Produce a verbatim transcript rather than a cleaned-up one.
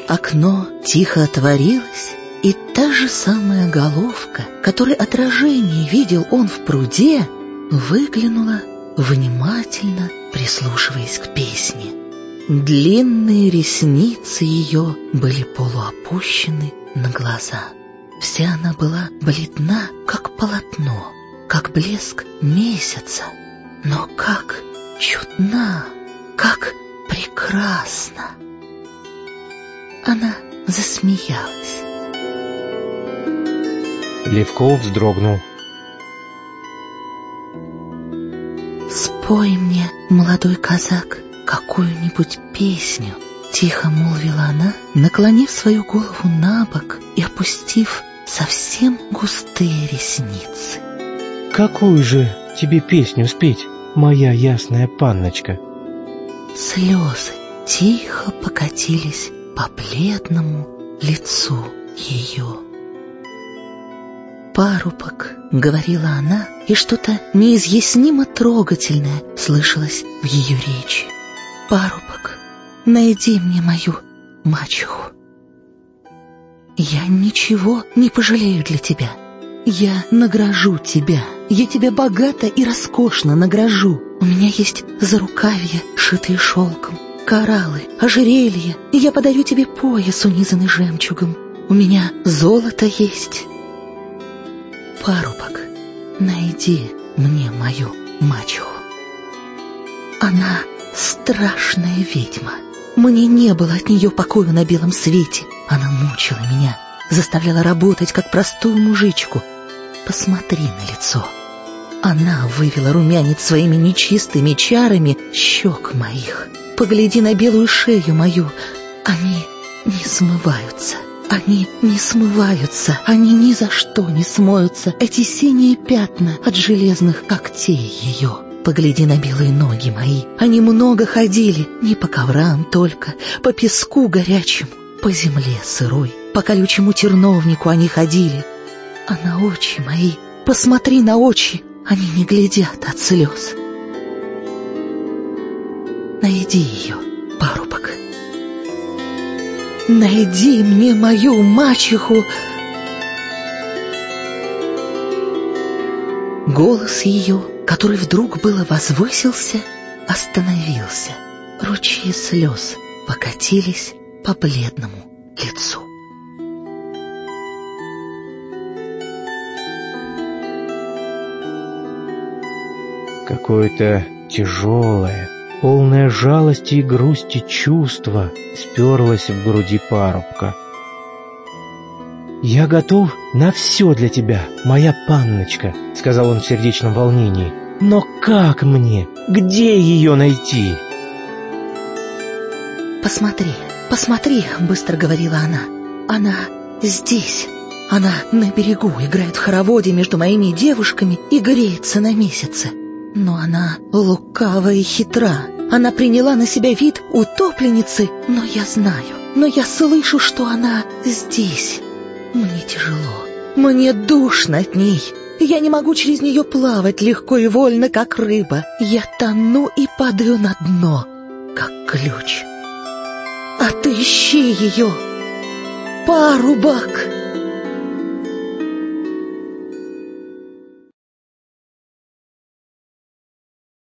Окно тихо отворилось, и та же самая головка, которой отражение видел он в пруде, выглянула, внимательно прислушиваясь к песне. Длинные ресницы ее были полуопущены на глаза. Вся она была бледна, как полотно, как блеск месяца, но как чудна, как прекрасна. Она засмеялась. Левков вздрогнул. «Спой мне, молодой казак, какую-нибудь песню», — тихо молвила она, наклонив свою голову на бок и опустив совсем густые ресницы. «Какую же тебе песню спеть, моя ясная панночка?» Слезы тихо покатились по бледному лицу ее. «Парубок», — говорила она, и что-то неизъяснимо трогательное слышалось в ее речи. «Парубок, найди мне мою мачеху. Я ничего не пожалею для тебя. Я награжу тебя. Я тебя богато и роскошно награжу. У меня есть зарукавья, шитые шелком, кораллы, ожерелья, и я подарю тебе пояс, унизанный жемчугом. У меня золото есть. Парубок, найди мне мою мачеху. Она страшная ведьма. Мне не было от нее покоя на белом свете. Она мучила меня, заставляла работать, как простую мужичку. Посмотри на лицо. Она вывела румянец своими нечистыми чарами щек моих. Погляди на белую шею мою. Они не смываются. Они не смываются. Они ни за что не смоются. Эти синие пятна от железных когтей ее. Погляди на белые ноги мои. Они много ходили, не по коврам только, по песку горячему, по земле сырой, по колючему терновнику они ходили. А на очи мои, посмотри на очи, они не глядят от слез. Найди ее, парубок. Найди мне мою мачеху. Голос ее, который вдруг было возвысился, остановился. Ручьи слез покатились по бледному лицу. Какое-то тяжелое, полное жалости и грусти чувство сперлось в груди парубка. «Я готов на все для тебя, моя панночка», — сказал он в сердечном волнении. «Но как мне? Где ее найти?» «Посмотри, посмотри», — быстро говорила она. «Она здесь. Она на берегу играет в хороводе между моими девушками и греется на месяце. Но она лукава и хитра. Она приняла на себя вид утопленницы, но я знаю, но я слышу, что она здесь. Мне тяжело, мне душно от ней. Я не могу через нее плавать легко и вольно, как рыба. Я тону и падаю на дно, как ключ. Отыщи ее, парубок!»